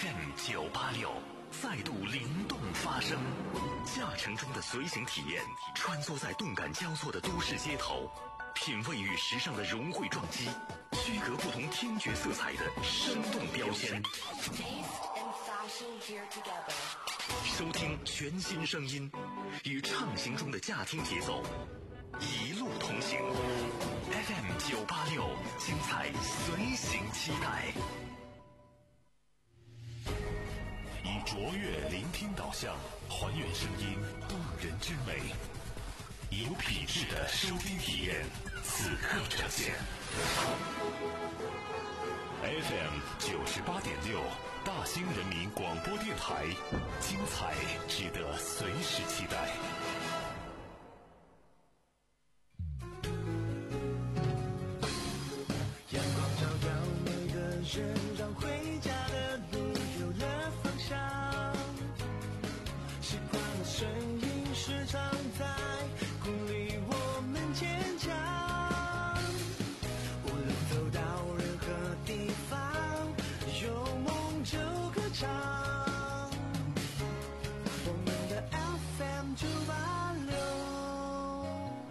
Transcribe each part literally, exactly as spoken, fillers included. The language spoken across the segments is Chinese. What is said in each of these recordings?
F M 九八六再度灵动发声，驾乘中的随行体验，穿梭在动感交错的都市街头，品味与时尚的融汇撞击，区隔不同听觉色彩的生动标签。收听全新声音，与畅行中的驾听节奏，一路同行。F M 九八六，精彩随行期待。以卓越聆听导向，还原声音动人之美，有品质的收听体验，此刻呈现。F M 九十八点六，大兴人民广播电台，精彩值得随时期待。 阳光照耀每个人，让回家的路有了方向。习惯了声音时常在鼓励我们坚强。无论走到任何地方，有梦就歌唱。我们的 F M 九八六。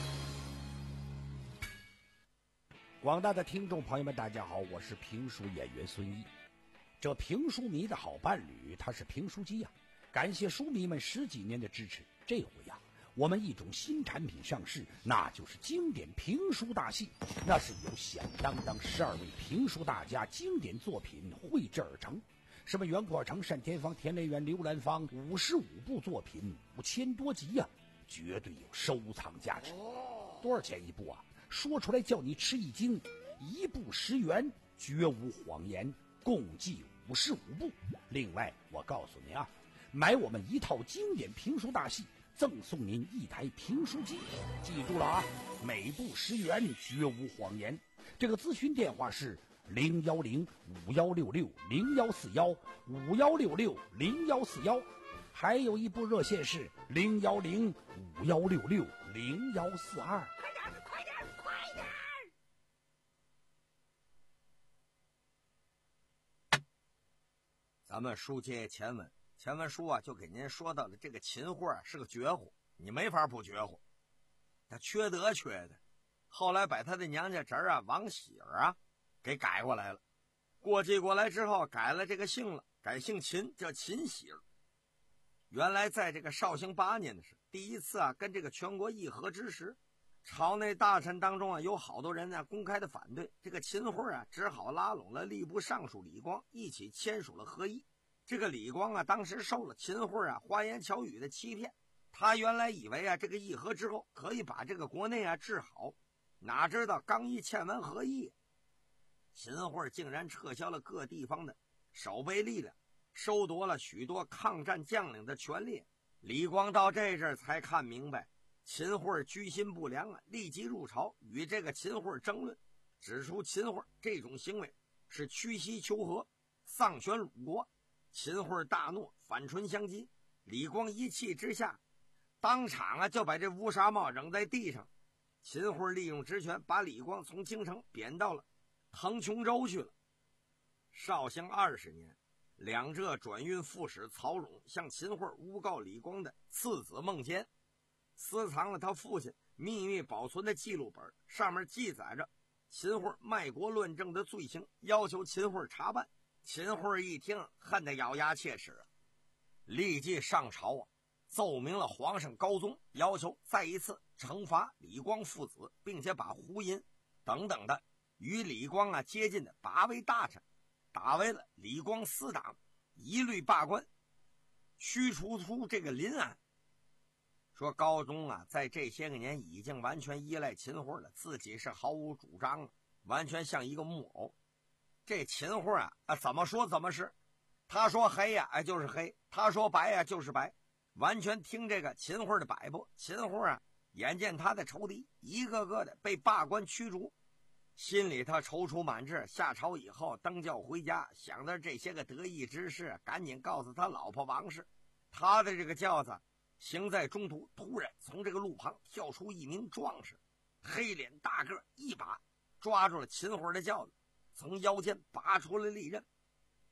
广大的听众朋友们，大家好，我是评书演员孙一。这评书迷的好伴侣，他是评书机呀、啊。感谢书迷们十几年的支持，这回呀、啊，我们一种新产品上市，那就是经典评书大戏。那是由响当当十二位评书大家经典作品绘制而成，什么袁阔成、单田芳、田雷元、刘兰芳，五十五部作品，五千多集呀、啊，绝对有收藏价值。多少钱一部啊？说出来叫你吃一惊，一部十元，绝无谎言，共计五十五部。另外，我告诉你啊，买我们一套经典评书大戏，赠送您一台评书机。记住了啊，每部十元，绝无谎言。这个咨询电话是零幺零五幺六六零幺四幺五幺六六零幺四幺，还有一部热线是零幺零五幺六六零幺四二。快点，快点，快点！ 咱们书接前文，前文书啊就给您说到了这个秦桧啊是个绝户，你没法不绝户，他缺德缺的，后来把他的娘家侄儿啊王喜儿啊给改过来了，过继过来之后改了这个姓了，改姓秦，叫秦喜儿。原来在这个绍兴八年的时候，第一次啊跟这个全国议和之时，朝内大臣当中啊有好多人呢、啊、公开的反对，这个秦桧啊只好拉拢了吏部尚书李光，一起签署了和议。这个李光啊当时受了秦桧啊花言巧语的欺骗，他原来以为啊这个议和之后可以把这个国内啊治好，哪知道刚一签完和议，秦桧竟然撤销了各地方的守备力量，收夺了许多抗战将领的权利。李光到这阵才看明白秦桧居心不良啊，立即入朝与这个秦桧争论，指出秦桧这种行为是屈膝求和，丧权辱国。秦桧大怒，反唇相讥。李光一气之下，当场啊就把这乌纱帽扔在地上。秦桧利用职权把李光从京城贬到了腾琼州去了。绍兴二十年，两浙转运副使曹荣向秦桧诬告李光的次子孟坚私藏了他父亲秘密保存的记录本，上面记载着秦桧卖国乱政的罪行，要求秦桧查办。秦桧一听，恨得咬牙切齿，立即上朝啊，奏明了皇上高宗，要求再一次惩罚李光父子，并且把胡银等等的与李光啊接近的八位大臣打为了李光私党，一律罢官，驱除出这个临安。说高宗啊在这些个年已经完全依赖秦桧了，自己是毫无主张，完全像一个木偶。这秦桧啊啊怎么说怎么是，他说黑呀、啊、哎就是黑，他说白呀、啊、就是白，完全听这个秦桧的摆布。秦桧啊眼见他的仇敌一个个的被罢官驱逐，心里他踌躇满志，下朝以后登轿回家，想着这些个得意之事，赶紧告诉他老婆王氏。他的这个轿子行在中途，突然从这个路旁跳出一名壮士，黑脸大个，一把抓住了秦桧的轿子，从腰间拔出了利刃，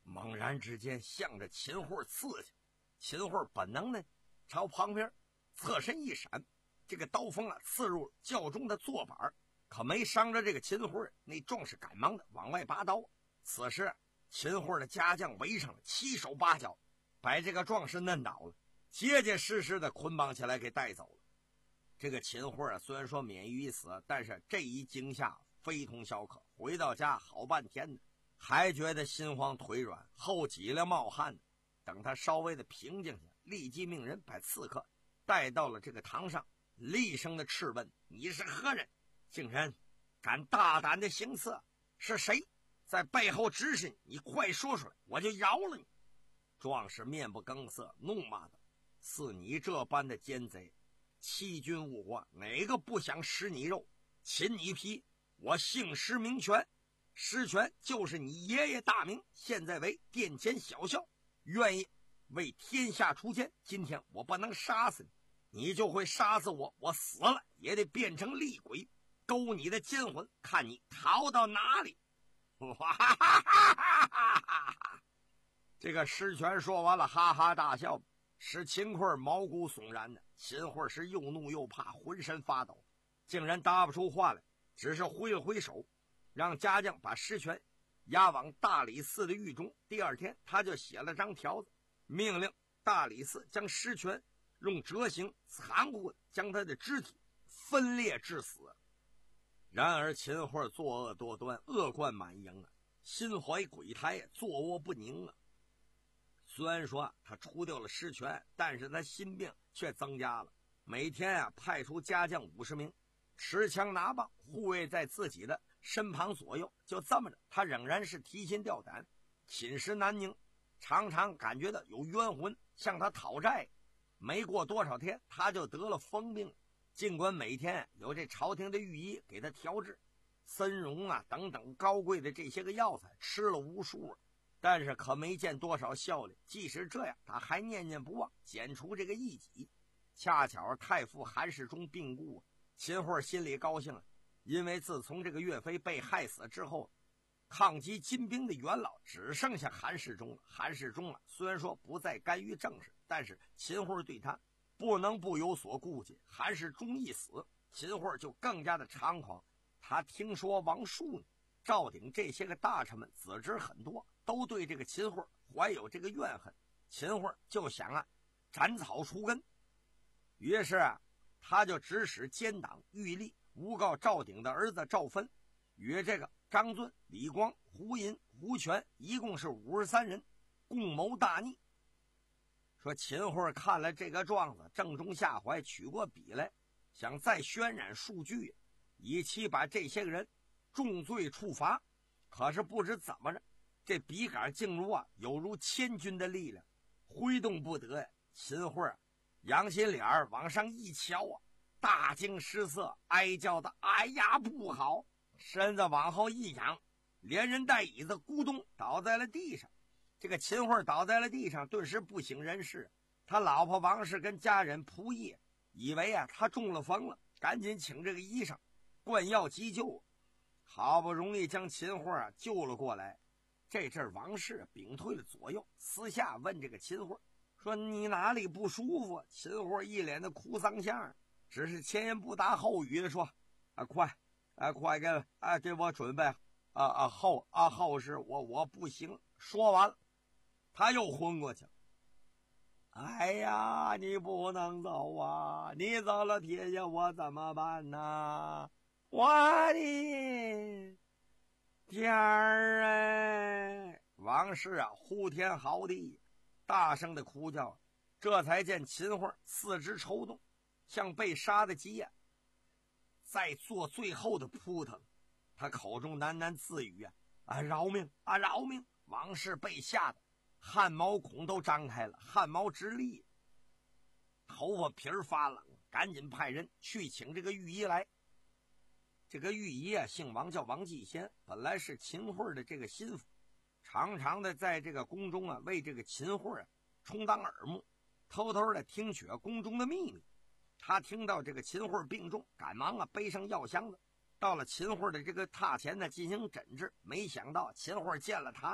猛然之间向着秦桧刺去。秦桧本能呢朝旁边侧身一闪，这个刀锋啊刺入轿中的坐板，可没伤着这个秦桧。那壮士赶忙的往外拔刀。此时秦桧的家将围上了，七手八脚把这个壮士摁倒了，结结实实的捆绑起来给带走了。这个秦桧啊，虽然说免于一死，但是这一惊吓非同小可，回到家好半天呢，还觉得心慌腿软，后脊梁冒汗呢。等他稍微的平静下，立即命人把刺客带到了这个堂上，厉声的斥问：你是何人？竟然敢大胆的行刺，是谁在背后指使你？你快说出来，我就饶了你。壮士面不更色，怒骂道：似你这般的奸贼，欺君误国，哪个不想食你肉，擒你皮？我姓石名权，石权就是你爷爷大名，现在为殿前小校，愿意为天下除奸。今天我不能杀死你，你就会杀死我，我死了也得变成厉鬼，勾你的奸魂，看你逃到哪里。哇哈哈哈哈哈！这个石权说完了，哈哈大笑，使秦桧毛骨悚然的。秦桧是又怒又怕，浑身发抖，竟然答不出话来，只是挥了挥手，让家将把石权押往大理寺的狱中。第二天他就写了张条子，命令大理寺将石权用折刑残酷的将他的肢体分裂致死。然而秦桧作恶多端，恶贯满盈啊，心怀鬼胎，作恶不宁啊。虽然说他除掉了石权，但是他心病却增加了，每天啊派出家将五十名，持枪拿棒护卫在自己的身旁左右。就这么着，他仍然是提心吊胆，寝食难宁，常常感觉到有冤魂向他讨债。没过多少天，他就得了疯病。尽管每天有这朝廷的御医给他调治参茸啊等等高贵的这些个药材，吃了无数啊，但是可没见多少效力。即使这样，他还念念不忘剪除这个异己。恰巧太傅韩世忠病故，秦桧心里高兴了，因为自从这个岳飞被害死之后，抗击金兵的元老只剩下韩世忠了。韩世忠啊，虽然说不再干预政事，但是秦桧对他不能不有所顾忌。韩世忠一死，秦桧就更加的猖狂。他听说王树呢、赵鼎这些个大臣们子侄很多，都对这个秦桧怀有这个怨恨。秦桧就想啊，斩草除根。于是啊，他就指使奸党玉立诬告赵鼎的儿子赵芬与这个张遵、李光、胡寅、胡全一共是五十三人，共谋大逆。说秦桧看了这个状子，正中下怀，取过笔来，想再渲染数据，以期把这些个人重罪处罚。可是不知怎么着，这笔杆竟如啊，有如千钧的力量，挥动不得呀。秦桧啊，扬起脸儿往上一瞧啊，大惊失色，哀叫的：“哎呀，不好！”身子往后一仰，连人带椅子咕咚倒在了地上。这个秦桧倒在了地上，顿时不省人事。他老婆王氏跟家人仆役以为啊他中了风了，赶紧请这个医生灌药急救，好不容易将秦桧啊救了过来。这阵王氏屏退了左右，私下问这个秦桧说：“你哪里不舒服？”秦桧一脸的哭丧相，只是前言不搭后语的说：“啊，快，啊快给啊给我准备啊啊后啊后事，我我不行。”说完了，他又昏过去了。哎呀，你不能走啊！你走了，撇下我怎么办呢？我的天儿哎！王氏啊，呼天嚎地，大声的哭叫，这才见秦桧四肢抽动，像被杀的鸡呀，在做最后的扑腾。他口中喃喃自语啊：“啊，饶命啊，饶命！”王氏被吓得汗毛孔都张开了，汗毛直立，头发皮儿发冷，赶紧派人去请这个御医来。这个御医啊，姓王，叫王继先，本来是秦桧的这个心腹，常常的在这个宫中啊，为这个秦桧啊充当耳目，偷偷的听取宫中的秘密。他听到这个秦桧病重，赶忙啊背上药箱子，到了秦桧的这个榻前呢进行诊治。没想到秦桧见了他呀，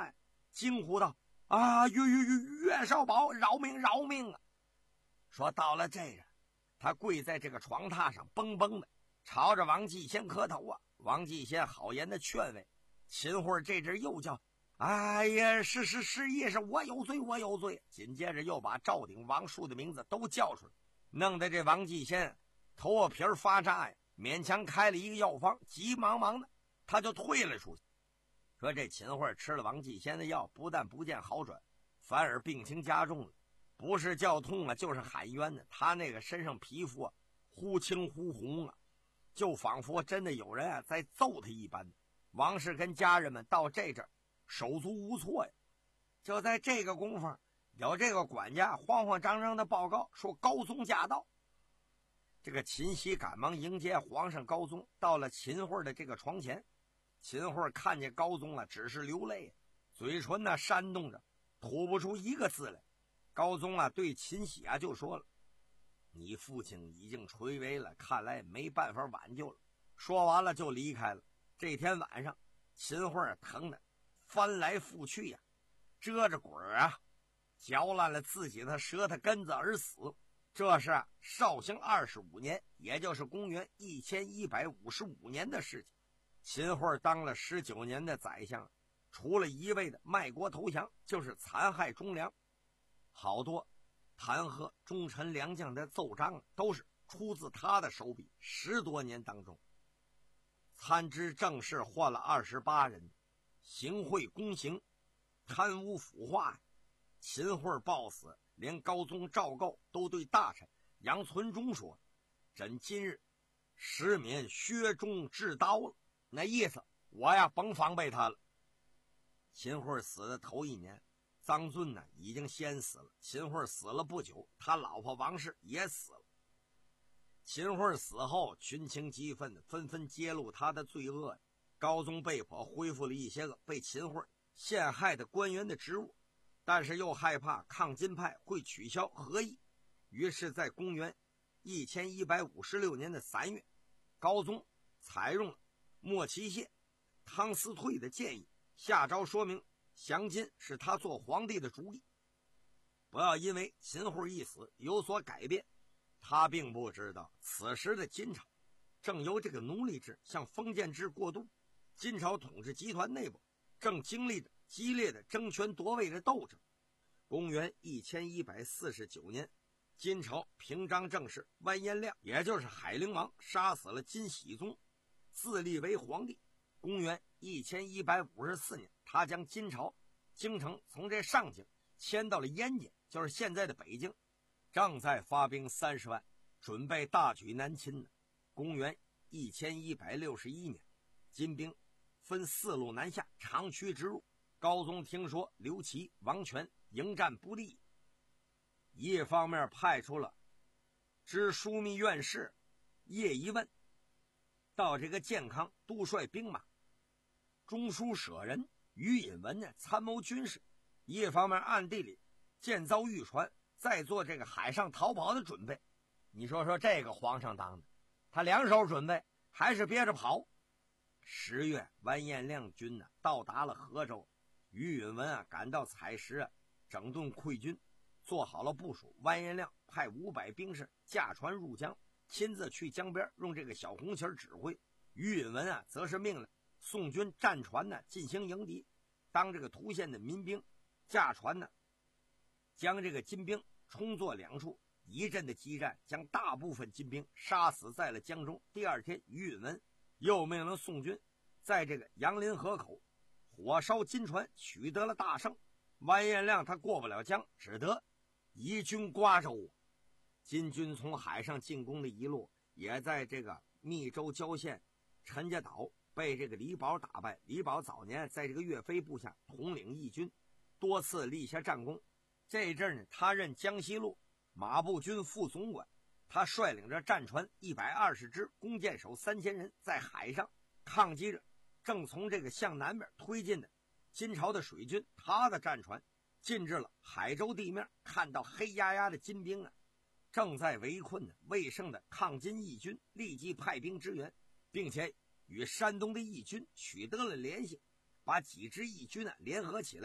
惊呼道：“啊，岳岳岳岳少保，饶命饶命啊！”说到了这人，他跪在这个床榻上，嘣嘣的朝着王继先磕头啊。王继先好言的劝慰，秦桧这阵又叫：“哎呀，是是是也是我有罪，我有罪。”紧接着又把赵鼎、王树的名字都叫出来，弄得这王继先头发皮发炸呀，勉强开了一个药方，急忙忙的他就退了出去。说这秦桧吃了王继先的药，不但不见好转，反而病情加重了，不是叫痛啊，就是喊冤呢。他那个身上皮肤啊，忽青忽红啊，就仿佛真的有人啊在揍他一般。王氏跟家人们到这阵手足无措呀。就在这个功夫，有这个管家慌慌张张的报告说高宗驾到。这个秦熙赶忙迎接皇上高宗，到了秦桧的这个床前。秦桧看见高宗了，只是流泪，嘴唇呢煽动着，吐不出一个字来。高宗啊对秦喜啊就说了：“你父亲已经垂危了，看来没办法挽救了。”说完了就离开了。这天晚上，秦桧疼得翻来覆去呀、啊，遮着滚啊，嚼烂了自己的舌头根子而死。这是绍兴二十五年，也就是公元一千一百五十五年的事情。秦桧当了十九年的宰相，除了一味的卖国投降，就是残害忠良。好多弹劾忠臣良将的奏章都是出自他的手笔。十多年当中，参知政事换了二十八人，行贿公行，贪污腐化。秦桧暴死，连高宗赵构都对大臣杨存忠说：“朕今日实免削中治刀了。”那意思我呀甭防备他了。秦桧死的头一年，臧遵呢已经先死了。秦桧死了不久，他老婆王氏也死了。秦桧死后，群情激愤的纷纷揭露他的罪恶。高宗被迫恢复了一些个被秦桧陷害的官员的职务，但是又害怕抗金派会取消和议，于是在公元一千一百五十六年的三月，高宗采用了莫其谢、汤思退的建议，下诏说明降金是他做皇帝的主意，不要因为秦桧一死有所改变。他并不知道，此时的金朝正由这个奴隶制向封建制过渡，金朝统治集团内部正经历着激烈的争权夺位的斗争。公元一千一百四十九年，金朝平章政事完颜亮，也就是海陵王，杀死了金喜宗，自立为皇帝。公元一千一百五十四年，他将金朝京城从这上京迁到了燕京，就是现在的北京，正在发兵三十万，准备大举南侵呢。公元一千一百六十一年，金兵分四路南下，长驱直入。高宗听说刘琦、王权迎战不利，一方面派出了知枢密院事叶一问到这个建康督率兵马，中书舍人于引文呢参谋军事，一方面暗地里建造渔船，再做这个海上逃跑的准备。你说说这个皇上当的，他两手准备还是憋着跑。十月，完颜亮军呢到达了河州，于允文啊赶到采石啊，整顿溃军，做好了部署。完颜亮派五百兵士驾船入江，亲自去江边用这个小红旗指挥。于允文啊则是命令宋军战船呢进行迎敌，当这个图县的民兵驾船呢将这个金兵冲作两处，一阵的激战将大部分金兵杀死在了江中。第二天，于允文又命令宋军在这个杨林河口火烧金船，取得了大胜。完颜亮他过不了江，只得移军瓜州。金军从海上进攻的一路，也在这个密州郊县陈家岛被这个李宝打败。李宝早年在这个岳飞部下统领义军，多次立下战功。这一阵呢，他任江西路马步军副总管，他率领着战船一百二十支，弓箭手三千人，在海上抗击着正从这个向南边推进的金朝的水军。他的战船进至了海州地面，看到黑压压的金兵啊正在围困呢未胜的抗金义军，立即派兵支援，并且与山东的义军取得了联系，把几支义军啊联合起来，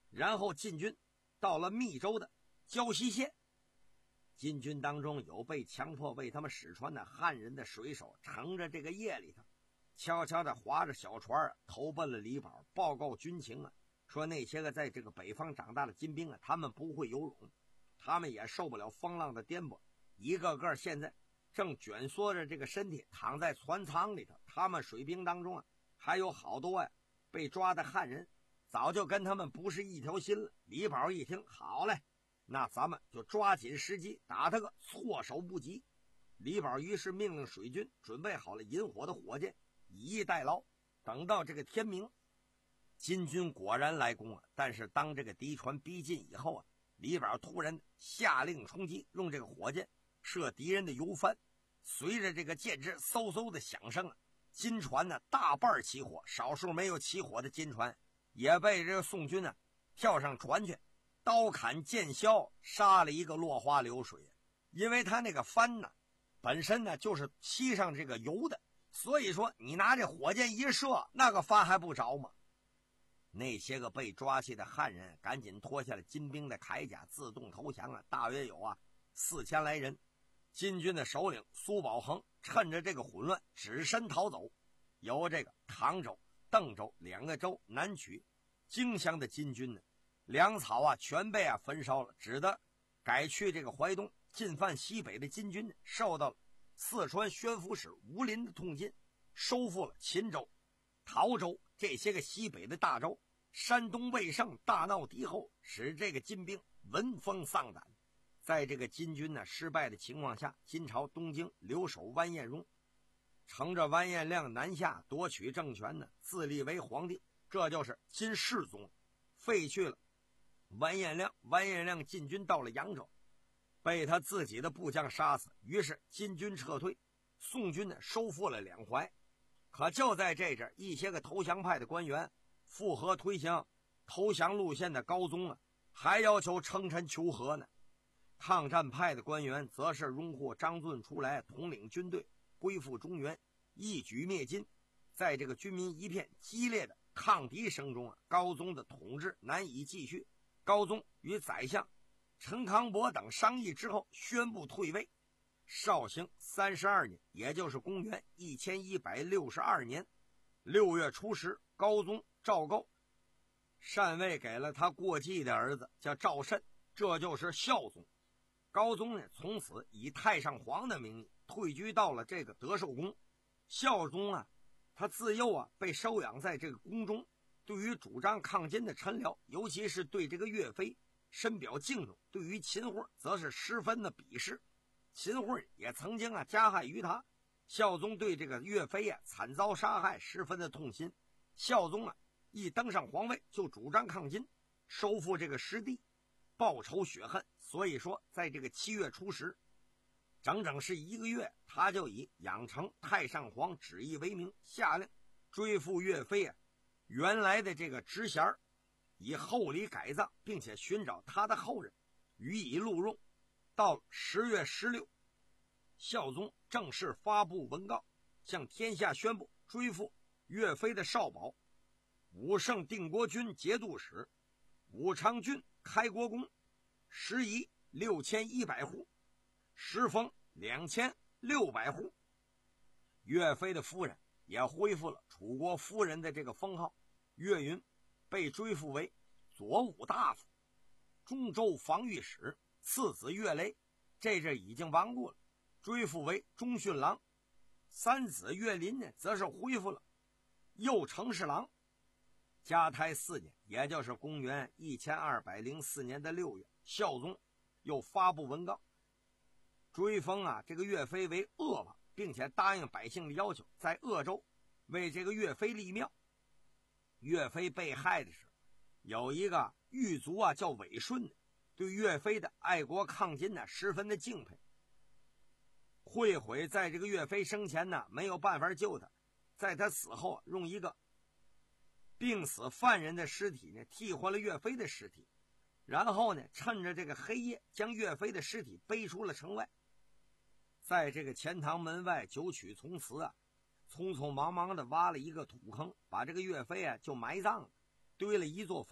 然后进军到了密州的胶西县。金军当中有被强迫为他们使船的汉人的水手，乘着这个夜里头悄悄地划着小船投奔了李宝，报告军情啊，说那些个在这个北方长大的金兵啊，他们不会游泳，他们也受不了风浪的颠簸，一个个现在正蜷缩着这个身体躺在船舱里头。他们水兵当中啊，还有好多呀、啊、被抓的汉人，早就跟他们不是一条心了。李宝一听，好嘞，那咱们就抓紧时机打他个措手不及。李宝于是命令水军准备好了引火的火箭，以逸待劳，等到这个天明，金军果然来攻了。但是当这个敌船逼近以后啊，李宝突然下令冲击，用这个火箭射敌人的油帆。随着这个箭支嗖嗖的响声啊，金船呢大半起火，少数没有起火的金船也被这个宋军呢跳上船去，刀砍剑削，杀了一个落花流水。因为他那个帆呢本身呢就是漆上这个油的，所以说你拿这火箭一射，那个帆还不着吗？那些个被抓去的汉人赶紧脱下了金兵的铠甲，自动投降啊，大约有啊四千来人。金军的首领苏保恒趁着这个混乱只身逃走，由这个唐州、邓州两个州南取荆襄的金军呢，粮草啊全被啊焚烧了，只得改去这个淮东。进犯西北的金军受到了四川宣抚使吴林的痛进，收复了秦州、陶州这些个西北的大州。山东魏胜大闹敌后，使这个金兵闻风丧胆。在这个金军呢失败的情况下，金朝东京留守完颜荣，乘着完颜亮南下夺取政权呢，自立为皇帝，这就是金世宗。废去了完颜亮，完颜亮进军到了扬州，被他自己的部将杀死，于是金军撤退，宋军呢收复了两淮。可就在这阵，一些个投降派的官员附和推行投降路线的高宗啊，还要求称臣求和呢。抗战派的官员则是荣获张俊出来统领军队，恢复中原，一举灭金。在这个军民一片激烈的抗敌声中啊，高宗的统治难以继续。高宗与宰相陈康伯等商议之后，宣布退位。绍兴三十二年，也就是公元一千一百六十二年六月初十，高宗赵构禅位给了他过继的儿子，叫赵慎，这就是孝宗。高宗呢，从此以太上皇的名义退居到了这个德寿宫。孝宗啊，他自幼啊被收养在这个宫中，对于主张抗金的臣僚，尤其是对这个岳飞深表敬重，对于秦桧则是十分的鄙视。秦桧也曾经啊加害于他，孝宗对这个岳飞啊惨遭杀害十分的痛心。孝宗啊一登上皇位就主张抗金，收复这个失地，报仇雪恨。所以说在这个七月初十，整整是一个月，他就以养成太上皇旨意为名，下令追复岳飞啊原来的这个职衔，以厚礼改葬，并且寻找他的后人予以录用。到十月十六，孝宗正式发布文告，向天下宣布追复岳飞的少保武圣定国军节度使武昌郡开国公，食邑六千一百户，食封两千六百户。岳飞的夫人也恢复了楚国夫人的这个封号，岳云被追复为左武大夫、中州防御使。次子岳雷这阵已经亡故了，追复为中训郎。三子岳林呢，则是恢复了右丞侍郎。嘉泰四年，也就是公元一千二百零四年的六月，孝宗又发布文告，追封啊这个岳飞为鄂王，并且答应百姓的要求，在鄂州为这个岳飞立庙。岳飞被害的时候，有一个狱卒啊叫韦顺的，对岳飞的爱国抗金呢十分的敬佩。会悔在这个岳飞生前呢没有办法救他，在他死后用一个病死犯人的尸体呢替换了岳飞的尸体，然后呢趁着这个黑夜将岳飞的尸体背出了城外，在这个钱塘门外九曲从祠啊匆匆忙忙的挖了一个土坑，把这个岳飞啊就埋葬了，堆了一座坟，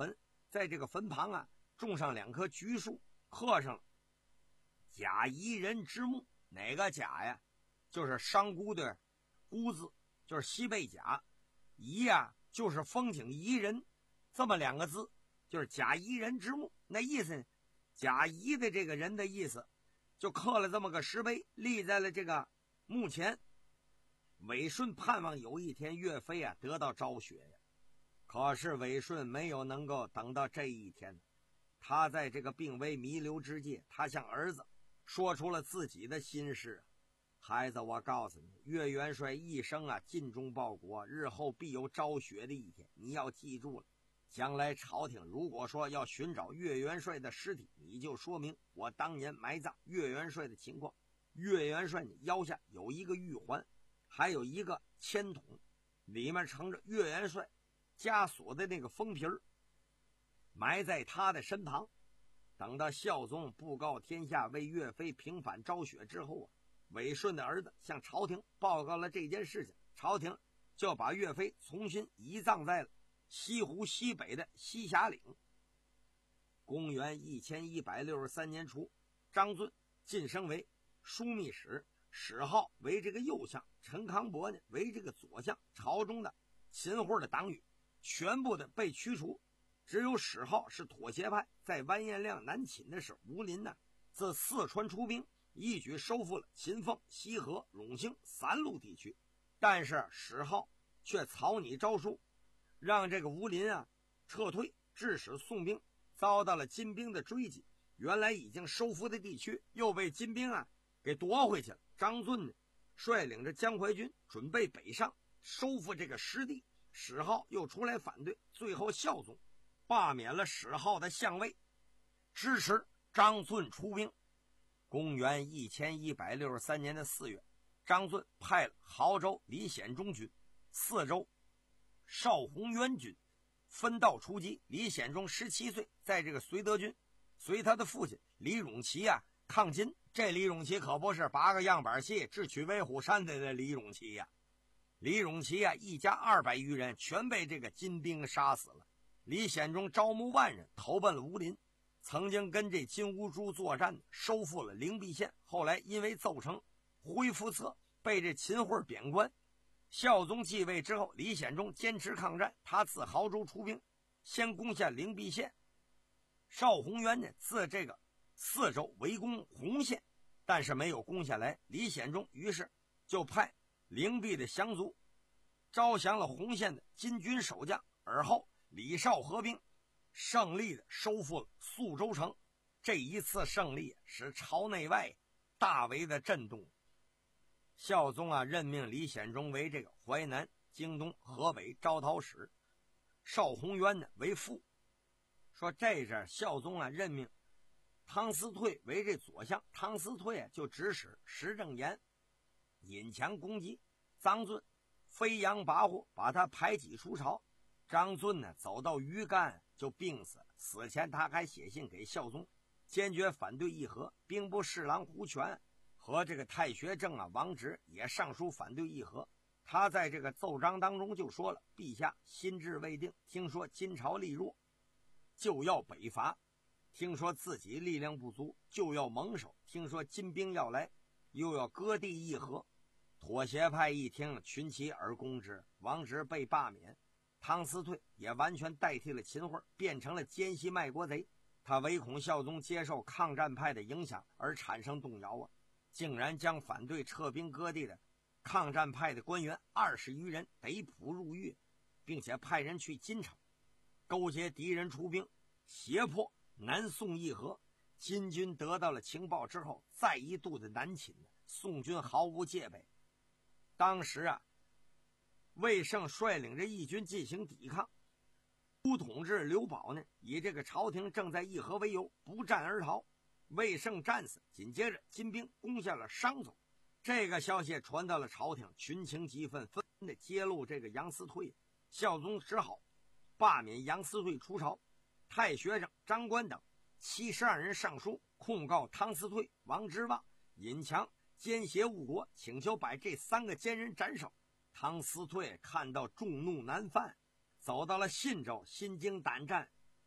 在这个坟旁啊种上两棵橘树，刻上了贾宜人之墓。哪个贾呀？就是商姑的姑字，就是西北贾。宜呀就是风景宜人，这么两个字就是贾宜人之墓。那意思贾宜的这个人的意思，就刻了这么个石碑立在了这个墓前。韦顺盼望有一天岳飞啊得到昭雪呀，可是韦顺没有能够等到这一天。他在这个病危弥留之际，他向儿子说出了自己的心事。孩子，我告诉你，岳元帅一生啊尽忠报国，日后必有昭雪的一天，你要记住了。将来朝廷如果说要寻找岳元帅的尸体，你就说明我当年埋葬岳元帅的情况。岳元帅你腰下有一个玉环，还有一个签筒，里面盛着岳元帅枷锁的那个封皮儿，埋在他的身旁。等到孝宗布告天下为岳飞平反昭雪之后啊，韦顺的儿子向朝廷报告了这件事情，朝廷就把岳飞重新移葬在了西湖西北的西峡岭。公元一千一百六十三年初，张遵晋升为枢密使，史浩为这个右相，陈康伯呢为这个左相。朝中的秦桧的党羽全部的被驱除，只有史浩是妥协派。在完颜亮南侵的时候，吴林呢自四川出兵，一举收复了秦凤、西河、陇兴三路地区。但是史浩却草拟诏书，让这个吴林啊撤退，致使宋兵遭到了金兵的追击。原来已经收复的地区又被金兵啊给夺回去了。张遵呢率领着江淮军准备北上收复这个失地，史浩又出来反对，最后孝宗罢免了史浩的相位，支持张遵出兵。公元一千一百六十三年的四月，张遵派了亳州李显忠军、泗州邵宏渊军分道出击。李显忠十七岁，在这个绥德军随他的父亲李永琪啊抗金。这李永琪可不是八个样板戏智取威虎山的李永琪呀、啊，李永琪啊一家二百余人全被这个金兵杀死了。李显忠招募万人投奔了吴林，曾经跟这金兀术作战，收复了灵璧县。后来因为奏成恢复策，被这秦桧贬官。孝宗继位之后，李显忠坚持抗战，他自亳州出兵，先攻下灵璧县。邵宏渊呢自这个泗州围攻洪县，但是没有攻下来。李显忠于是就派灵璧的降卒招降了洪县的金军守将，而后李绍合兵，胜利的收复了宿州城。这一次胜利使朝内外大为的震动。孝宗啊任命李显忠为这个淮南、京东、河北招讨使，邵宏渊呢为副。说这阵孝宗啊任命汤思退为这左相，汤思退啊就指使石正言引强攻击张遵，飞扬跋扈，把他排挤出朝。张遵呢走到鱼干就病死了，死前他还写信给孝宗，坚决反对议和。兵部侍郎胡权和这个太学正啊王直也上书反对议和。他在这个奏章当中就说了，陛下心志未定，听说金朝力弱，就要北伐，听说自己力量不足，就要蒙守，听说金兵要来，又要割地议和。妥协派一听，群起而攻之，王直被罢免，汤思退也完全代替了秦桧，变成了奸细卖国贼。他唯恐孝宗接受抗战派的影响而产生动摇啊，竟然将反对撤兵割地的抗战派的官员二十余人逮捕入狱，并且派人去金城勾结敌人出兵，胁迫南宋议和。金军得到了情报之后，再一度的南侵，宋军毫无戒备。当时啊，魏胜率领着义军进行抵抗，都统制刘保呢以这个朝廷正在议和为由不战而逃，魏胜战死。紧接着金兵攻下了商州，这个消息传到了朝廷，群情激愤，纷纷的揭露这个杨思退。孝宗只好罢免杨思退出朝。太学生张官等七十二人上书控告汤思退、王之望、尹强奸邪误国，请求把这三个奸人斩首。汤思退看到众怒难犯，走到了信州，心惊胆战，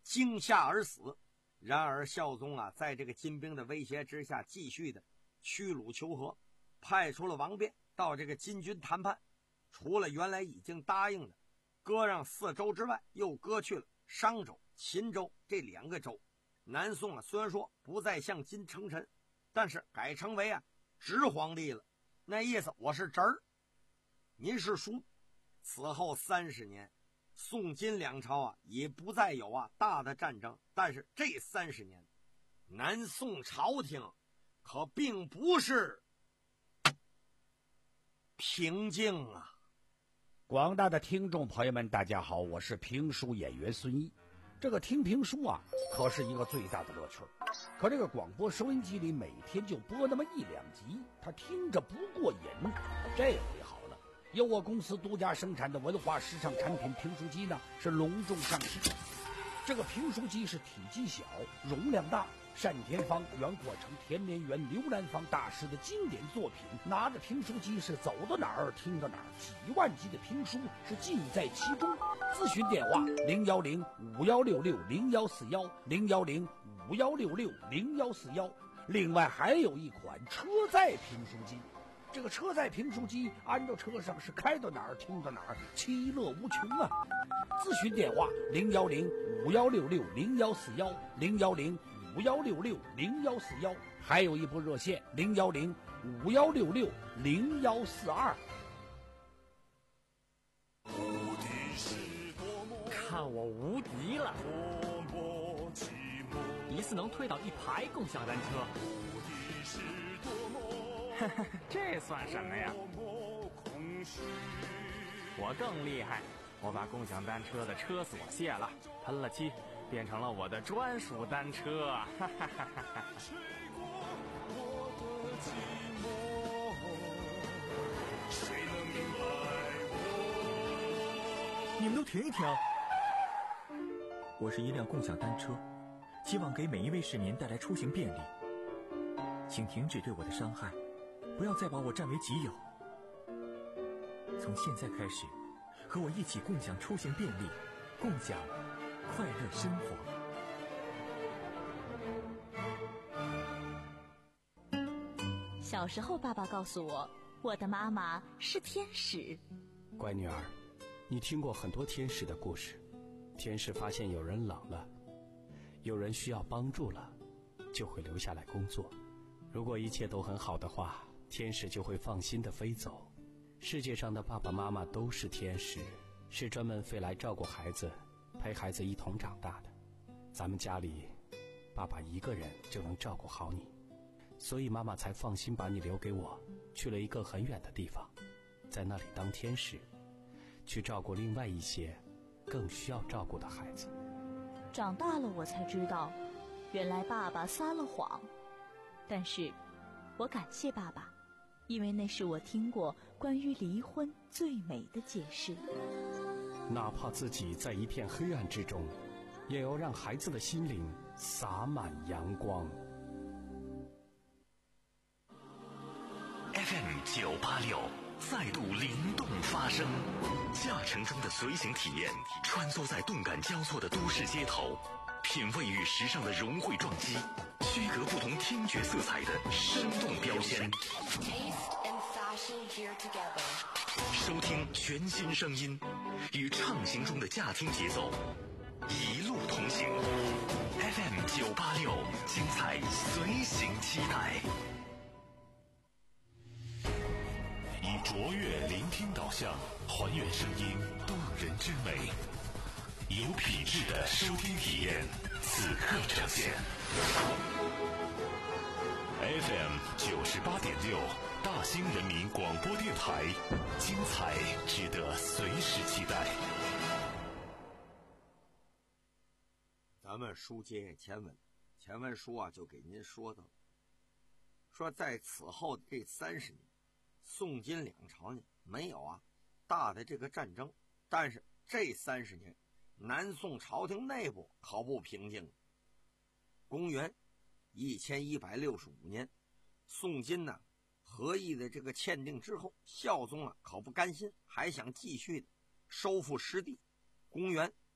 惊吓而死。然而孝宗啊，在这个金兵的威胁之下，继续的屈辱求和，派出了王辩到这个金军谈判。除了原来已经答应的割让四州之外，又割去了商州、秦州这两个州。南宋啊，虽然说不再向金称臣，但是改称为啊直皇帝了。那意思我是侄儿，您是叔。此后三十年，宋金两朝啊也不再有啊大的战争，但是这三十年，南宋朝廷可并不是平静啊。 广大的听众朋友们，大家好，我是评书演员孙一。这个听评书啊，可是一个最大的乐趣。可这个广播收音机里每天就播那么一两集，他听着不过瘾。这回好了，由我公司独家生产的文化时尚产品评书机呢，是隆重上市。这个评书机是体积小，容量大，单田芳、袁国成、田连元、刘兰芳大师的经典作品，拿着评书机是走到哪儿听到哪儿，几万集的评书是尽在其中。咨询电话零幺零五幺六六零幺四幺零幺零五幺六六零幺四幺。另外还有一款车载评书机，这个车载评书机安到车上是开到哪儿听到哪儿，其乐无穷啊！咨询电话零幺零五幺六六零幺四幺零幺零五幺六六零幺四幺，还有一部热线零幺零五幺六六零幺四二。 看我无敌了！一次能推倒一排共享单车。这算什么呀？我更厉害，我把共享单车的车锁卸了，喷了漆，变成了我的专属单车。哈哈哈哈！ 你们都停一停！我是一辆共享单车，希望给每一位市民带来出行便利。请停止对我的伤害，不要再把我占为己有。从现在开始，和我一起共享出行便利，共享快乐生活。 小时候，爸爸告诉我，我的妈妈是天使。 乖女儿，你听过很多天使的故事。天使发现有人老了，有人需要帮助了，就会留下来工作。如果一切都很好的话，天使就会放心地飞走。世界上的爸爸妈妈都是天使，是专门飞来照顾孩子，陪孩子一同长大的。咱们家里，爸爸一个人就能照顾好你，所以妈妈才放心把你留给我，去了一个很远的地方，在那里当天使，去照顾另外一些更需要照顾的孩子。 长大了我才知道，原来爸爸撒了谎。但是我感谢爸爸，因为那是我听过关于离婚最美的解释。 哪怕自己在一片黑暗之中，也要让孩子的心灵洒满阳光。 F M 九八六再度灵动发声，驾乘中的随行体验，穿梭在动感交错的都市街头，品味与时尚的融汇撞击，区隔不同听觉色彩的生动标签。收听全新声音，与畅行中的驾听节奏，一路同行。F M 九八六，精彩随行期待。 以卓越聆听导向，还原声音动人之美，有品质的收听体验，此刻呈现。F M 九十八点六，大兴人民广播电台，精彩值得随时期待。 咱们书接前文，前文书啊就给您说到了，说在此后的这三十年。 宋金两朝呢没有啊大的这个战争，但是这三十年，南宋朝廷内部可不平静。公元一千一百六十五年，宋金呢和议的这个签订之后，孝宗啊可不甘心，还想继续的收复失地。公元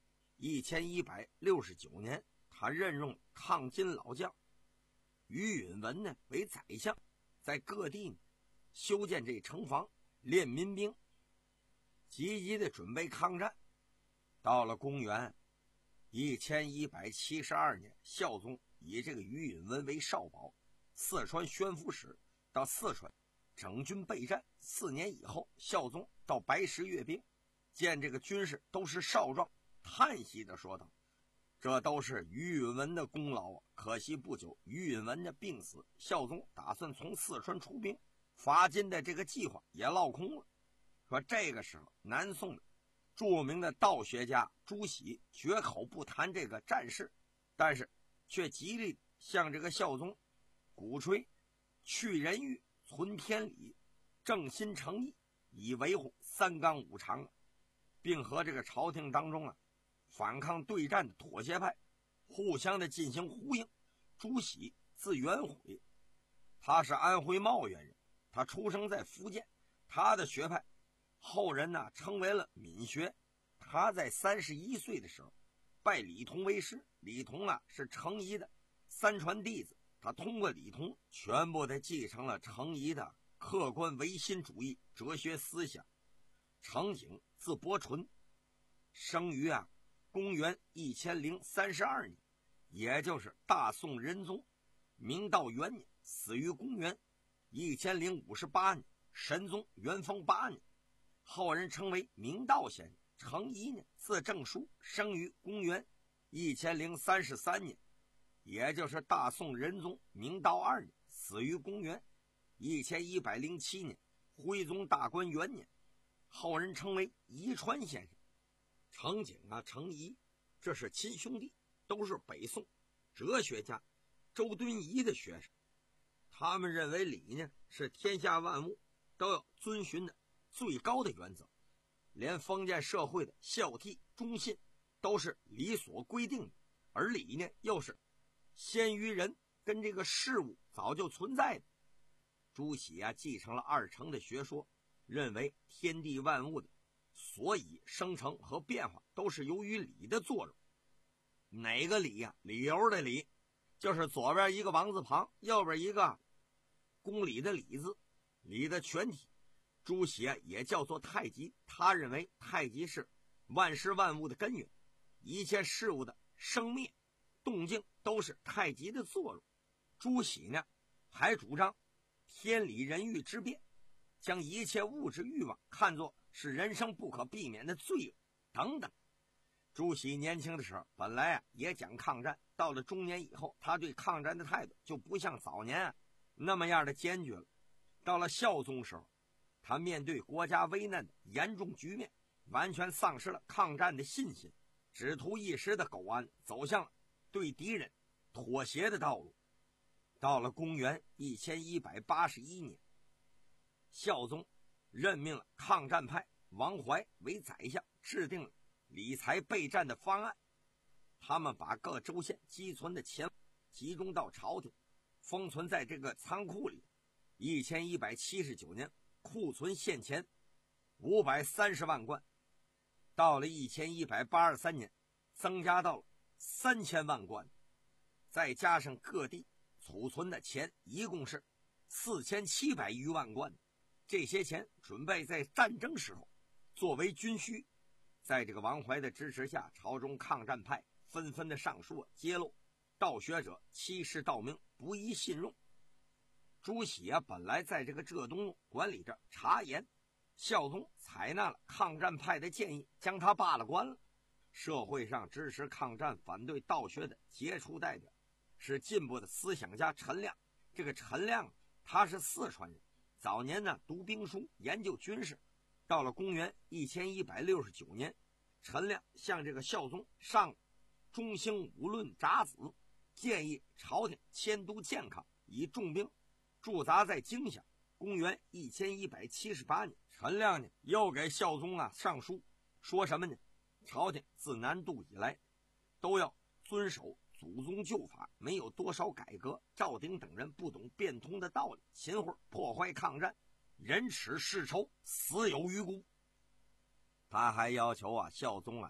一千一百六十九年，他任用抗金老将于允文呢为宰相，在各地呢修建这城防，练民兵，积极的准备抗战。到了公元一千一百七十二年，孝宗以这个于允文为少保，四川宣抚使，到四川整军备战。四年以后，孝宗到白石阅兵，见这个军士都是少壮，叹息地说道：“这都是于允文的功劳啊！可惜不久于允文的病死，孝宗打算从四川出兵伐金的这个计划也落空了。”说这个时候，南宋的著名的道学家朱熹绝口不谈这个战事，但是却极力向这个孝宗鼓吹去人欲，存天理，正心诚意，以维护三纲五常，并和这个朝廷当中啊反抗对战的妥协派互相的进行呼应。朱熹字元悔，他是安徽茂源人，他出生在福建，他的学派后人呢称为了闽学。他在三十一岁的时候拜李同为师，李同啊是程颐的三传弟子，他通过李同全部的继承了程颐的客观唯心主义哲学思想。程景字伯纯，生于啊公元一千零三十二年，也就是大宋仁宗明道元年，死于公元一千零五十八年，神宗元丰八年，后人称为明道先生。程颐呢字正书，生于公元一千零三十三年，也就是大宋仁宗明道二年，死于公元一千一百零七年，徽宗大观元年，后人称为宜川先生。程景啊程颐这是亲兄弟，都是北宋哲学家周敦颐的学生。他们认为礼呢是天下万物都要遵循的最高的原则，连封建社会的孝悌忠信都是理所规定的，而礼呢又是先于人，跟这个事物早就存在的。朱熹啊继承了二程的学说，认为天地万物的所以生成和变化都是由于礼的作用。哪个礼呀、啊？理由的理，就是左边一个王字旁，右边一个公理的理字，理的全体。朱熹啊也叫做太极，他认为太极是万事万物的根源，一切事物的生灭动静都是太极的作用。朱熹呢还主张天理人欲之变，将一切物质欲望看作是人生不可避免的罪恶等等。朱熹年轻的时候本来啊也讲抗战，到了中年以后，他对抗战的态度就不像早年啊那么样的坚决了。到了孝宗时候，他面对国家危难的严重局面，完全丧失了抗战的信心，只图一时的苟安，走向了对敌人妥协的道路。到了公元一千一百八十一年，孝宗任命了抗战派王怀为宰相，制定了理财备战的方案。他们把各州县积存的钱集中到朝廷，封存在这个仓库里。一千一百七十九年，库存现钱五百三十万贯，到了一千一百八十三年，增加到了三千万贯，再加上各地储存的钱，一共是四千七百余万贯。这些钱准备在战争时候作为军需。在这个王怀的支持下，朝中抗战派纷纷的上书揭露道学者欺世盗名，不宜信用。朱熹啊本来在这个浙东路管理着茶盐，孝宗采纳了抗战派的建议，将他罢了官了。社会上支持抗战反对道学的杰出代表是进步的思想家陈亮。这个陈亮他是四川人，早年呢读兵书，研究军事。到了公元一千一百六十九年，陈亮向这个孝宗上中兴武论札子，建议朝廷迁都建康，以重兵驻扎在京下。公元一千一百七十八年，陈亮呢又给孝宗啊上书，说什么呢？朝廷自南渡以来都要遵守祖宗旧法，没有多少改革。赵鼎等人不懂变通的道理，秦桧破坏抗战，人耻世仇，死有余辜。他还要求啊孝宗啊